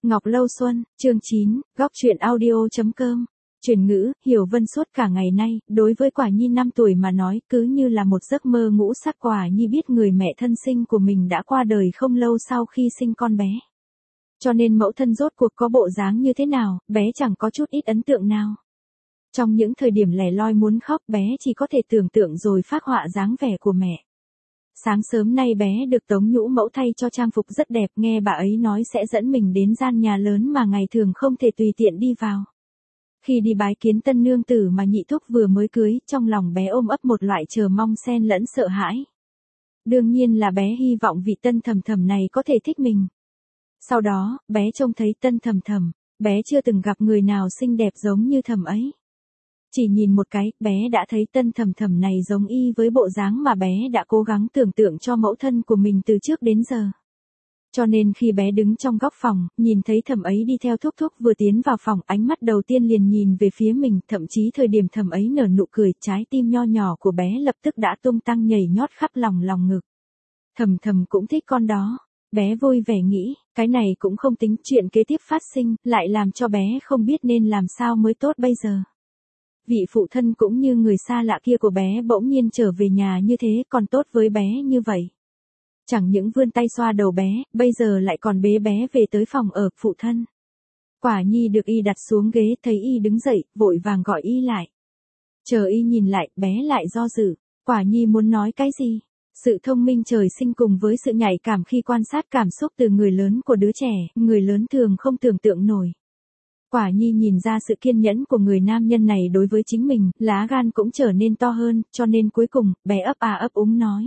Ngọc Lâu Xuân, chương 9, góc truyện audio.com. Chuyển ngữ, Hiểu Vân suốt cả ngày nay, đối với Quả Nhi 5 tuổi mà nói, cứ như là một giấc mơ ngũ sắc. Quả Nhi biết người mẹ thân sinh của mình đã qua đời không lâu sau khi sinh con bé. Cho nên mẫu thân rốt cuộc có bộ dáng như thế nào, bé chẳng có chút ít ấn tượng nào. Trong những thời điểm lẻ loi muốn khóc, bé chỉ có thể tưởng tượng rồi phác họa dáng vẻ của mẹ. Sáng sớm nay bé được Tống Nhũ mẫu thay cho trang phục rất đẹp, nghe bà ấy nói sẽ dẫn mình đến gian nhà lớn mà ngày thường không thể tùy tiện đi vào. Khi đi bái kiến tân nương tử mà nhị thúc vừa mới cưới, trong lòng bé ôm ấp một loại chờ mong xen lẫn sợ hãi. Đương nhiên là bé hy vọng vị tân thầm thầm này có thể thích mình. Sau đó, bé trông thấy tân thầm thầm, bé chưa từng gặp người nào xinh đẹp giống như thầm ấy. Chỉ nhìn một cái, bé đã thấy tân thầm thầm này giống y với bộ dáng mà bé đã cố gắng tưởng tượng cho mẫu thân của mình từ trước đến giờ. Cho nên khi bé đứng trong góc phòng, nhìn thấy thầm ấy đi theo thúc thúc vừa tiến vào phòng, ánh mắt đầu tiên liền nhìn về phía mình, thậm chí thời điểm thầm ấy nở nụ cười, trái tim nho nhỏ của bé lập tức đã tung tăng nhảy nhót khắp lòng ngực. Thầm thầm cũng thích con đó. Bé vui vẻ nghĩ, cái này cũng không tính, chuyện kế tiếp phát sinh, lại làm cho bé không biết nên làm sao mới tốt bây giờ. Vị phụ thân cũng như người xa lạ kia của bé bỗng nhiên trở về nhà như thế, còn tốt với bé như vậy. Chẳng những vươn tay xoa đầu bé, bây giờ lại còn bế bé về tới phòng ở phụ thân. Quả Nhi được y đặt xuống ghế, thấy y đứng dậy, vội vàng gọi y lại. Chờ y nhìn lại, bé lại do dự. Quả Nhi muốn nói cái gì? Sự thông minh trời sinh cùng với sự nhạy cảm khi quan sát cảm xúc từ người lớn của đứa trẻ, người lớn thường không tưởng tượng nổi. Quả Nhi nhìn ra sự kiên nhẫn của người nam nhân này đối với chính mình, lá gan cũng trở nên to hơn, cho nên cuối cùng, bé ấp úng nói.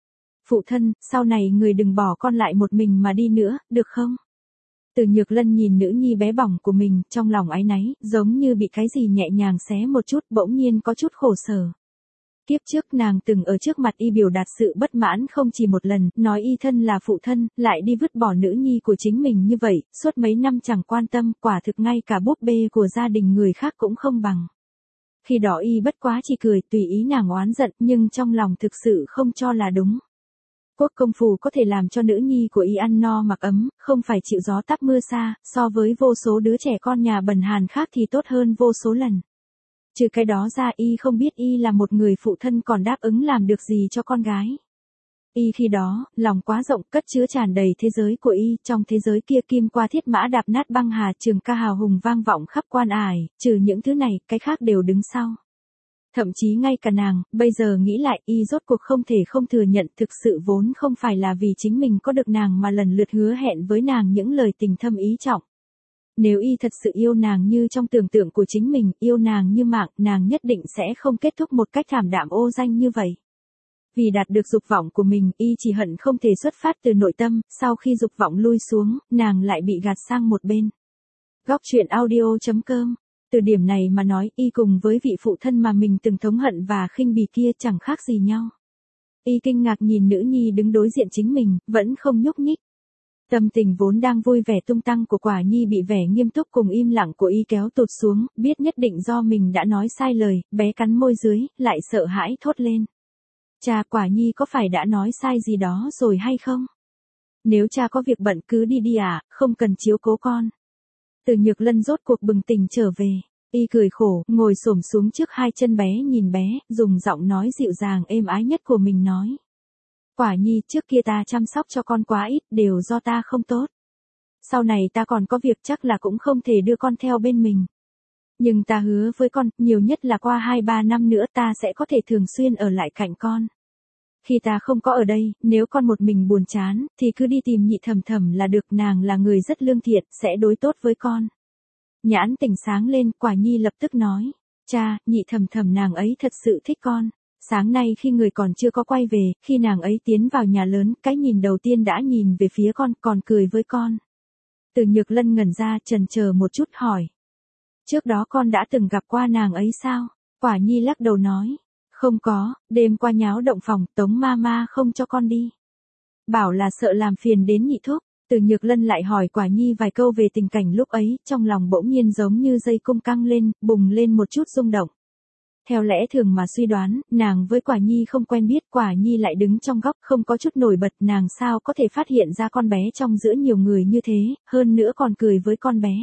Phụ thân, sau này người đừng bỏ con lại một mình mà đi nữa, được không? Từ Nhược Lân nhìn nữ nhi bé bỏng của mình, trong lòng áy náy, giống như bị cái gì nhẹ nhàng xé một chút, bỗng nhiên có chút khổ sở. Kiếp trước nàng từng ở trước mặt y biểu đạt sự bất mãn không chỉ một lần, nói y thân là phụ thân, lại đi vứt bỏ nữ nhi của chính mình như vậy, suốt mấy năm chẳng quan tâm, quả thực ngay cả búp bê của gia đình người khác cũng không bằng. Khi đó y bất quá chỉ cười tùy ý nàng oán giận, nhưng trong lòng thực sự không cho là đúng. Quốc công phủ có thể làm cho nữ nhi của y ăn no mặc ấm, không phải chịu gió táp mưa xa, so với vô số đứa trẻ con nhà bần hàn khác thì tốt hơn vô số lần. Trừ cái đó ra y không biết y là một người phụ thân còn đáp ứng làm được gì cho con gái. Y khi đó, lòng quá rộng, cất chứa tràn đầy thế giới của y, trong thế giới kia kim qua thiết mã đạp nát băng hà, trường ca hào hùng vang vọng khắp quan ải, trừ những thứ này, cái khác đều đứng sau. Thậm chí ngay cả nàng, bây giờ nghĩ lại, y rốt cuộc không thể không thừa nhận thực sự vốn không phải là vì chính mình có được nàng mà lần lượt hứa hẹn với nàng những lời tình thâm ý trọng. Nếu y thật sự yêu nàng như trong tưởng tượng của chính mình, yêu nàng như mạng, nàng nhất định sẽ không kết thúc một cách thảm đạm ô danh như vậy. Vì đạt được dục vọng của mình, y chỉ hận không thể xuất phát từ nội tâm, sau khi dục vọng lui xuống, nàng lại bị gạt sang một bên. Góc truyện audio.com. Từ điểm này mà nói, y cùng với vị phụ thân mà mình từng thống hận và khinh bỉ kia chẳng khác gì nhau. Y kinh ngạc nhìn nữ nhi đứng đối diện chính mình, vẫn không nhúc nhích. Tâm tình vốn đang vui vẻ tung tăng của Quả Nhi bị vẻ nghiêm túc cùng im lặng của y kéo tụt xuống, biết nhất định do mình đã nói sai lời, bé cắn môi dưới, lại sợ hãi thốt lên. Cha, Quả Nhi có phải đã nói sai gì đó rồi hay không? Nếu cha có việc bận cứ đi đi à, không cần chiếu cố con. Từ Nhược Lân rốt cuộc bừng tỉnh trở về, y cười khổ, ngồi xổm xuống trước hai chân bé nhìn bé, dùng giọng nói dịu dàng êm ái nhất của mình nói. Quả Nhi, trước kia ta chăm sóc cho con quá ít, đều do ta không tốt. Sau này ta còn có việc chắc là cũng không thể đưa con theo bên mình. Nhưng ta hứa với con, nhiều nhất là qua 2-3 năm nữa ta sẽ có thể thường xuyên ở lại cạnh con. Khi ta không có ở đây, nếu con một mình buồn chán, thì cứ đi tìm nhị thầm thầm là được, nàng là người rất lương thiện, sẽ đối tốt với con. Nhãn tỉnh sáng lên, Quả Nhi lập tức nói. Cha, nhị thầm thầm nàng ấy thật sự thích con. Sáng nay khi người còn chưa có quay về, khi nàng ấy tiến vào nhà lớn, cái nhìn đầu tiên đã nhìn về phía con, còn cười với con. Từ Nhược Lân ngẩn ra, chần chờ một chút hỏi. Trước đó con đã từng gặp qua nàng ấy sao? Quả Nhi lắc đầu nói. Không có, đêm qua nháo động phòng, Tống Mama không cho con đi. Bảo là sợ làm phiền đến nhị thúc. Từ Nhược Lân lại hỏi Quả Nhi vài câu về tình cảnh lúc ấy, trong lòng bỗng nhiên giống như dây cung căng lên, bùng lên một chút rung động. Theo lẽ thường mà suy đoán, nàng với Quả Nhi không quen biết, Quả Nhi lại đứng trong góc không có chút nổi bật, nàng sao có thể phát hiện ra con bé trong giữa nhiều người như thế, hơn nữa còn cười với con bé.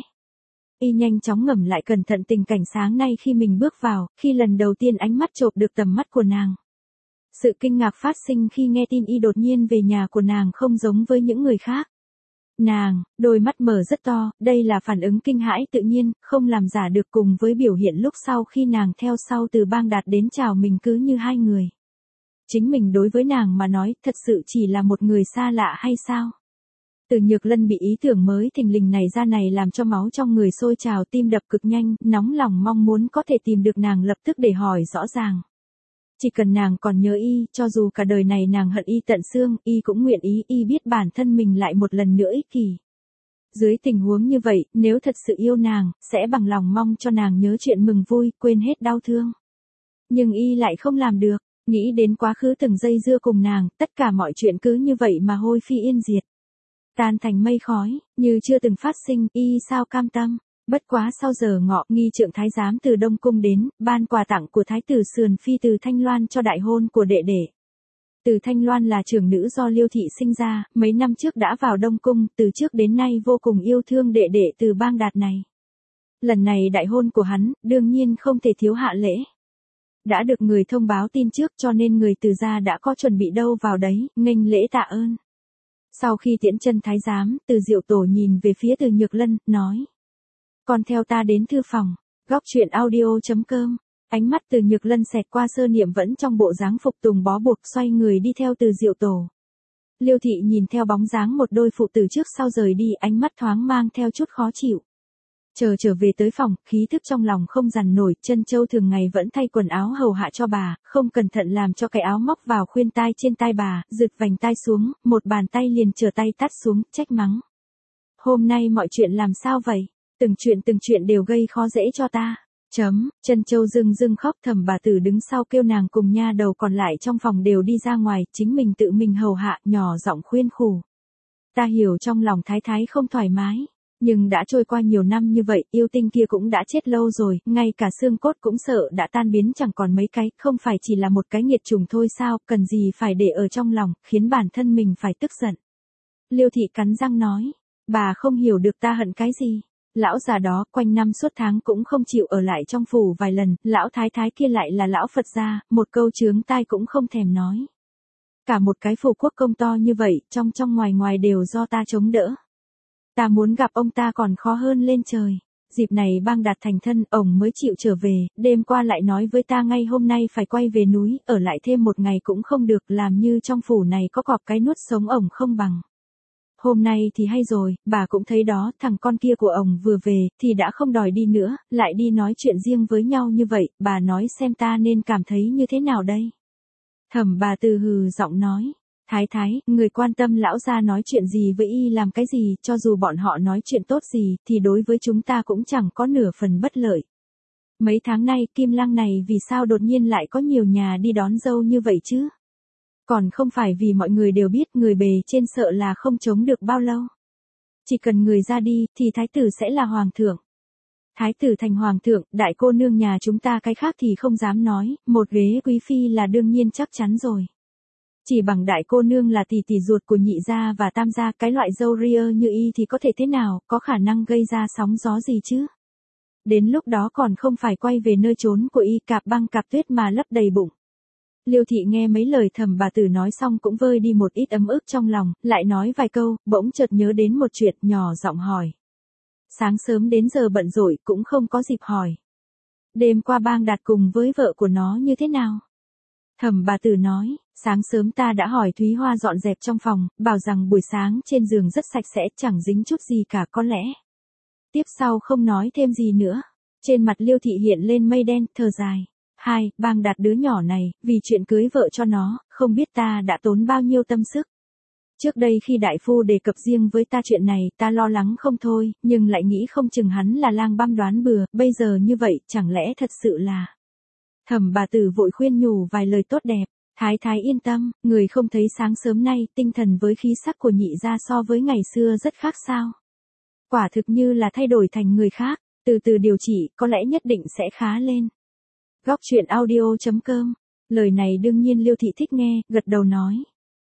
Y nhanh chóng ngẫm lại cẩn thận tình cảnh sáng nay khi mình bước vào, khi lần đầu tiên ánh mắt chộp được tầm mắt của nàng. Sự kinh ngạc phát sinh khi nghe tin Y đột nhiên về nhà của nàng không giống với những người khác. Nàng, đôi mắt mở rất to, đây là phản ứng kinh hãi tự nhiên, không làm giả được cùng với biểu hiện lúc sau khi nàng theo sau từ Bang Đạt đến chào mình cứ như hai người. Chính mình đối với nàng mà nói thật sự chỉ là một người xa lạ hay sao? Từ Nhược Lân bị ý tưởng mới thình lình này ra này làm cho máu trong người sôi trào, tim đập cực nhanh, nóng lòng mong muốn có thể tìm được nàng lập tức để hỏi rõ ràng. Chỉ cần nàng còn nhớ Y, cho dù cả đời này nàng hận Y tận xương, Y cũng nguyện ý. Y biết bản thân mình lại một lần nữa ích kỷ. Dưới tình huống như vậy, nếu thật sự yêu nàng, sẽ bằng lòng mong cho nàng nhớ chuyện mừng vui, quên hết đau thương. Nhưng Y lại không làm được, nghĩ đến quá khứ từng dây dưa cùng nàng, tất cả mọi chuyện cứ như vậy mà hôi phi yên diệt. Tan thành mây khói, như chưa từng phát sinh, Y sao cam tâm. Bất quá sau giờ ngọ, nghi trượng thái giám từ Đông Cung đến, ban quà tặng của thái tử Sườn Phi Từ Thanh Loan cho đại hôn của đệ đệ. Từ Thanh Loan là trưởng nữ do Liêu thị sinh ra, mấy năm trước đã vào Đông Cung, từ trước đến nay vô cùng yêu thương đệ đệ Từ Bang Đạt này. Lần này đại hôn của hắn, đương nhiên không thể thiếu hạ lễ. Đã được người thông báo tin trước cho nên người Từ gia đã có chuẩn bị đâu vào đấy, nghênh lễ tạ ơn. Sau khi tiễn chân thái giám, Từ Diệu Tổ nhìn về phía Từ Nhược Lân, nói. Con theo ta đến thư phòng. Góc truyện audio.com. Ánh mắt Từ Nhược Lân xẹt qua Sơ Niệm vẫn trong bộ dáng phục tùng bó buộc, xoay người đi theo Từ Diệu Tổ. Liêu thị nhìn theo bóng dáng một đôi phụ tử trước sau rời đi, ánh mắt thoáng mang theo chút khó chịu. Trở về tới phòng, khí thức trong lòng không dằn nổi, Trân Châu thường ngày vẫn thay quần áo hầu hạ cho bà, không cẩn thận làm cho cái áo móc vào khuyên tai trên tai bà, giật vành tai xuống, một bàn tay liền trở tay tát xuống, trách mắng. Hôm nay mọi chuyện làm sao vậy? Từng chuyện đều gây khó dễ cho ta. Trân Châu dưng khóc, Thẩm bà tử đứng sau kêu nàng cùng nha đầu còn lại trong phòng đều đi ra ngoài, chính mình tự mình hầu hạ, nhỏ giọng khuyên khủ. Ta hiểu trong lòng thái thái không thoải mái. Nhưng đã trôi qua nhiều năm như vậy, yêu tinh kia cũng đã chết lâu rồi, ngay cả xương cốt cũng sợ đã tan biến chẳng còn mấy cái, không phải chỉ là một cái nghiệt trùng thôi sao, cần gì phải để ở trong lòng, khiến bản thân mình phải tức giận. Liêu thị cắn răng nói, bà không hiểu được ta hận cái gì. Lão già đó quanh năm suốt tháng cũng không chịu ở lại trong phủ vài lần, lão thái thái kia lại là lão Phật gia, một câu chướng tai cũng không thèm nói. Cả một cái phủ quốc công to như vậy, trong ngoài đều do ta chống đỡ. Ta muốn gặp ông ta còn khó hơn lên trời. Dịp này Bang Đạt thành thân, ổng mới chịu trở về, đêm qua lại nói với ta ngay hôm nay phải quay về núi, ở lại thêm một ngày cũng không được, làm như trong phủ này có cọp cái nuốt sống ổng không bằng. Hôm nay thì hay rồi, bà cũng thấy đó, thằng con kia của ổng vừa về, thì đã không đòi đi nữa, lại đi nói chuyện riêng với nhau như vậy, bà nói xem ta nên cảm thấy như thế nào đây? Thẩm bà từ hừ giọng nói, thái thái, người quan tâm lão gia nói chuyện gì với Y làm cái gì, cho dù bọn họ nói chuyện tốt gì, thì đối với chúng ta cũng chẳng có nửa phần bất lợi. Mấy tháng nay, Kim Lăng này vì sao đột nhiên lại có nhiều nhà đi đón dâu như vậy chứ? Còn không phải vì mọi người đều biết người bề trên sợ là không chống được bao lâu. Chỉ cần người ra đi, thì thái tử sẽ là hoàng thượng. Thái tử thành hoàng thượng, đại cô nương nhà chúng ta cái khác thì không dám nói, một ghế quý phi là đương nhiên chắc chắn rồi. Chỉ bằng đại cô nương là tỷ tỷ ruột của nhị gia và tam gia, cái loại dâu ria như Y thì có thể thế nào, có khả năng gây ra sóng gió gì chứ? Đến lúc đó còn không phải quay về nơi trốn của Y, cạp băng cạp tuyết mà lấp đầy bụng. Liêu thị nghe mấy lời Thẩm bà tử nói xong cũng vơi đi một ít ấm ức trong lòng, lại nói vài câu, bỗng chợt nhớ đến một chuyện, nhỏ giọng hỏi. Sáng sớm đến giờ bận rộn cũng không có dịp hỏi. Đêm qua Bang Đạt cùng với vợ của nó như thế nào? Thẩm bà tử nói, sáng sớm ta đã hỏi Thúy Hoa dọn dẹp trong phòng, bảo rằng buổi sáng trên giường rất sạch sẽ, chẳng dính chút gì cả có lẽ. Tiếp sau không nói thêm gì nữa. Trên mặt Liêu thị hiện lên mây đen, thở dài. Bang Đạt đứa nhỏ này, vì chuyện cưới vợ cho nó, không biết ta đã tốn bao nhiêu tâm sức. Trước đây khi đại phu đề cập riêng với ta chuyện này, ta lo lắng không thôi, nhưng lại nghĩ không chừng hắn là lang băm đoán bừa, bây giờ như vậy, chẳng lẽ thật sự là... Thẩm bà tử vội khuyên nhủ vài lời tốt đẹp, thái thái yên tâm, người không thấy sáng sớm nay, tinh thần với khí sắc của nhị gia so với ngày xưa rất khác sao. Quả thực như là thay đổi thành người khác, từ từ điều trị, có lẽ nhất định sẽ khá lên. Góc chuyện audio.com. Lời này đương nhiên Liêu Thị thích nghe, gật đầu nói.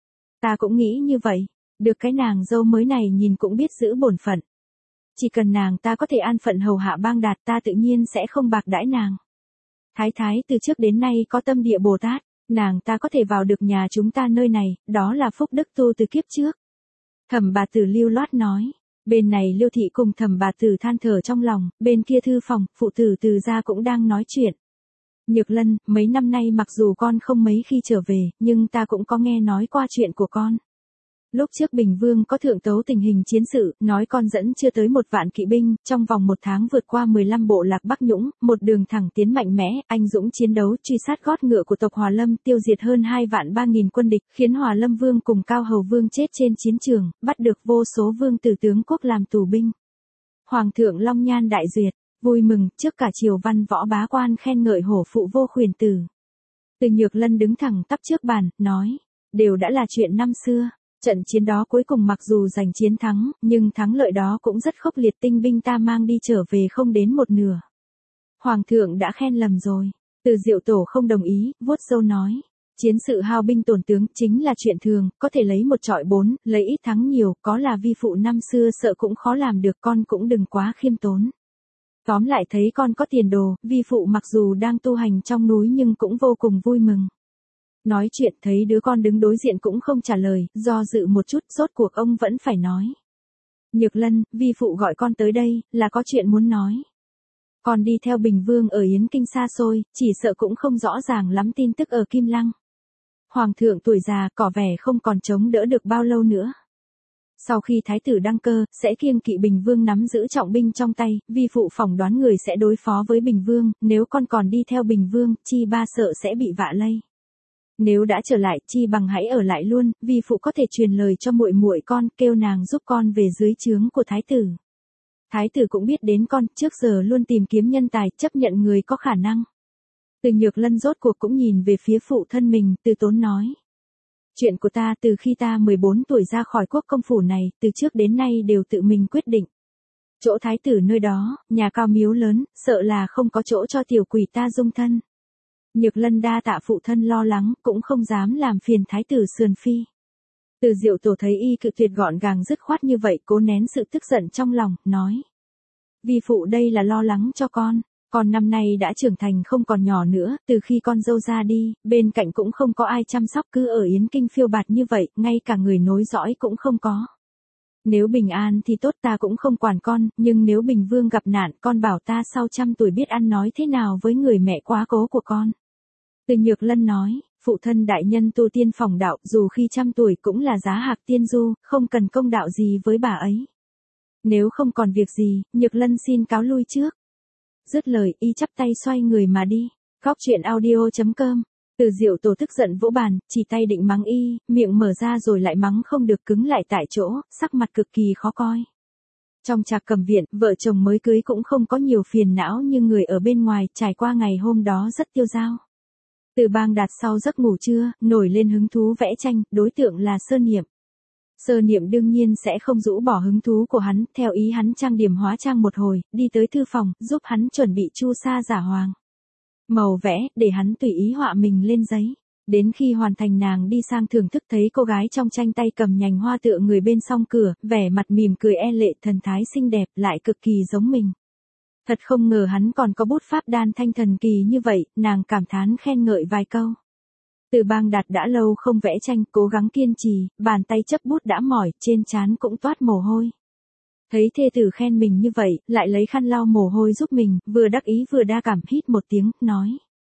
Ta cũng nghĩ như vậy, được cái nàng dâu mới này nhìn cũng biết giữ bổn phận. Chỉ cần nàng ta có thể an phận hầu hạ Bang Đạt ta tự nhiên sẽ không bạc đãi nàng. Thái thái từ trước đến nay có tâm địa Bồ Tát, nàng ta có thể vào được nhà chúng ta nơi này, đó là phúc đức tu từ kiếp trước. Thẩm bà tử lưu loát nói. Bên này Liêu Thị cùng thẩm bà tử than thở trong lòng, bên kia thư phòng, phụ tử Từ gia cũng đang nói chuyện. Nhược Lân, mấy năm nay mặc dù con không mấy khi trở về, nhưng ta cũng có nghe nói qua chuyện của con. Lúc trước Bình Vương có thượng tấu tình hình chiến sự, nói con dẫn chưa tới 1 vạn kỵ binh, trong vòng 1 tháng vượt qua 15 bộ lạc Bắc Nhũng, một đường thẳng tiến mạnh mẽ, anh dũng chiến đấu, truy sát gót ngựa của tộc Hòa Lâm, tiêu diệt hơn 2.300.000 quân địch, khiến Hòa Lâm Vương cùng Cao Hầu Vương chết trên chiến trường, bắt được vô số vương tử tướng quốc làm tù binh. Hoàng thượng Long Nhan đại duyệt, vui mừng, trước cả triều văn võ bá quan khen ngợi hổ phụ vô khuyển tử. Từ Nhược Lân đứng thẳng tắp trước bàn, nói, đều đã là chuyện năm xưa. Trận chiến đó cuối cùng mặc dù giành chiến thắng, nhưng thắng lợi đó cũng rất khốc liệt, tinh binh ta mang đi trở về không đến một nửa. Hoàng thượng đã khen lầm rồi. Từ Diệu Tổ không đồng ý, vuốt râu nói. Chiến sự hao binh tổn tướng chính là chuyện thường, có thể lấy 1 trọi 4, lấy ít thắng nhiều, có là vi phụ năm xưa sợ cũng khó làm được, con cũng đừng quá khiêm tốn. Tóm lại thấy con có tiền đồ, vi phụ mặc dù đang tu hành trong núi nhưng cũng vô cùng vui mừng. Nói chuyện thấy đứa con đứng đối diện cũng không trả lời, do dự một chút, rốt cuộc ông vẫn phải nói. Nhược Lân, vi phụ gọi con tới đây, là có chuyện muốn nói. Con đi theo Bình Vương ở Yến Kinh xa xôi, chỉ sợ cũng không rõ ràng lắm tin tức ở Kim Lăng. Hoàng thượng tuổi già, có vẻ không còn chống đỡ được bao lâu nữa. Sau khi thái tử đăng cơ, sẽ kiêng kỵ Bình Vương nắm giữ trọng binh trong tay, vi phụ phỏng đoán người sẽ đối phó với Bình Vương, nếu con còn đi theo Bình Vương, chi ba sợ sẽ bị vạ lây. Nếu đã trở lại, chi bằng hãy ở lại luôn, vì phụ có thể truyền lời cho muội muội con, kêu nàng giúp con về dưới trướng của thái tử. Thái tử cũng biết đến con, trước giờ luôn tìm kiếm nhân tài, chấp nhận người có khả năng. Từ Nhược Lân rốt cuộc cũng nhìn về phía phụ thân mình, từ tốn nói. Chuyện của ta từ khi ta 14 tuổi ra khỏi quốc công phủ này, từ trước đến nay đều tự mình quyết định. Chỗ thái tử nơi đó, nhà cao miếu lớn, sợ là không có chỗ cho tiểu quỷ ta dung thân. Nhược Lân đa tạ phụ thân lo lắng, cũng không dám làm phiền thái tử sườn phi. Từ Diệu Tổ thấy y cự tuyệt gọn gàng dứt khoát như vậy, cố nén sự tức giận trong lòng, nói. Vi phụ đây là lo lắng cho con năm nay đã trưởng thành không còn nhỏ nữa, từ khi con dâu ra đi, bên cạnh cũng không có ai chăm sóc, cứ ở Yến Kinh phiêu bạt như vậy, ngay cả người nối dõi cũng không có. Nếu bình an thì tốt, ta cũng không quản con, nhưng nếu Bình Vương gặp nạn, con bảo ta sau 100 tuổi biết ăn nói thế nào với người mẹ quá cố của con. Từ Nhược Lân nói, phụ thân đại nhân tu tiên phỏng đạo, dù khi 100 tuổi cũng là giá hạc tiên du, không cần công đạo gì với bà ấy. Nếu không còn việc gì, Nhược Lân xin cáo lui trước. Dứt lời, y chắp tay xoay người mà đi. Góc chuyện audio.com. Từ Diệu Tổ tức giận vỗ bàn, chỉ tay định mắng y, miệng mở ra rồi lại mắng không được, cứng lại tại chỗ, sắc mặt cực kỳ khó coi. Trong Trạc Cầm viện, vợ chồng mới cưới cũng không có nhiều phiền não như người ở bên ngoài, trải qua ngày hôm đó rất tiêu dao. Từ Bang Đạt sau giấc ngủ trưa, nổi lên hứng thú vẽ tranh, đối tượng là Sơ Niệm. Sơ Niệm đương nhiên sẽ không rũ bỏ hứng thú của hắn, theo ý hắn trang điểm hóa trang một hồi, đi tới thư phòng, giúp hắn chuẩn bị chu sa giả hoàng. Màu vẽ, để hắn tùy ý họa mình lên giấy. Đến khi hoàn thành nàng đi sang thưởng thức thấy cô gái trong tranh tay cầm nhành hoa tựa người bên song cửa, vẻ mặt mỉm cười e lệ, thần thái xinh đẹp, lại cực kỳ giống mình. Thật không ngờ hắn còn có bút pháp đan thanh thần kỳ như vậy, nàng cảm thán khen ngợi vài câu. Từ Bang Đạt đã lâu không vẽ tranh, cố gắng kiên trì, bàn tay chấp bút đã mỏi, trên trán cũng toát mồ hôi. Thấy thê tử khen mình như vậy, lại lấy khăn lau mồ hôi giúp mình, vừa đắc ý vừa đa cảm, hít một tiếng, nói.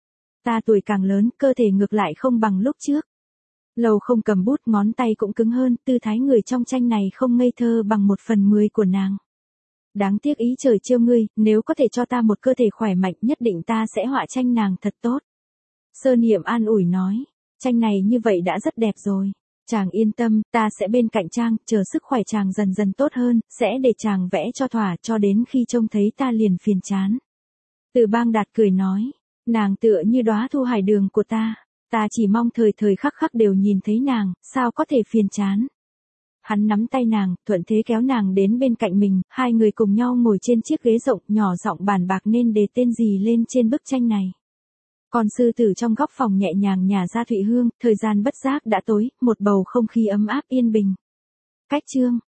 Ta tuổi càng lớn, cơ thể ngược lại không bằng lúc trước. Lâu không cầm bút, ngón tay cũng cứng hơn, tư thái người trong tranh này không ngây thơ bằng 1/10 của nàng. Đáng tiếc ý trời trêu ngươi, nếu có thể cho ta một cơ thể khỏe mạnh nhất định ta sẽ họa tranh nàng thật tốt. Sơ Niệm an ủi nói, tranh này như vậy đã rất đẹp rồi. Chàng yên tâm, ta sẽ bên cạnh chàng, chờ sức khỏe chàng dần dần tốt hơn, sẽ để chàng vẽ cho thỏa, cho đến khi trông thấy ta liền phiền chán. Từ Bang Đạt cười nói, nàng tựa như đóa thu hải đường của ta chỉ mong thời thời khắc khắc đều nhìn thấy nàng, sao có thể phiền chán. Hắn nắm tay nàng, thuận thế kéo nàng đến bên cạnh mình, hai người cùng nhau ngồi trên chiếc ghế rộng, nhỏ giọng bàn bạc nên đề tên gì lên trên bức tranh này. Con sư tử trong góc phòng nhẹ nhàng nhả ra thụy hương, thời gian bất giác đã tối, một bầu không khí ấm áp yên bình. Cách chương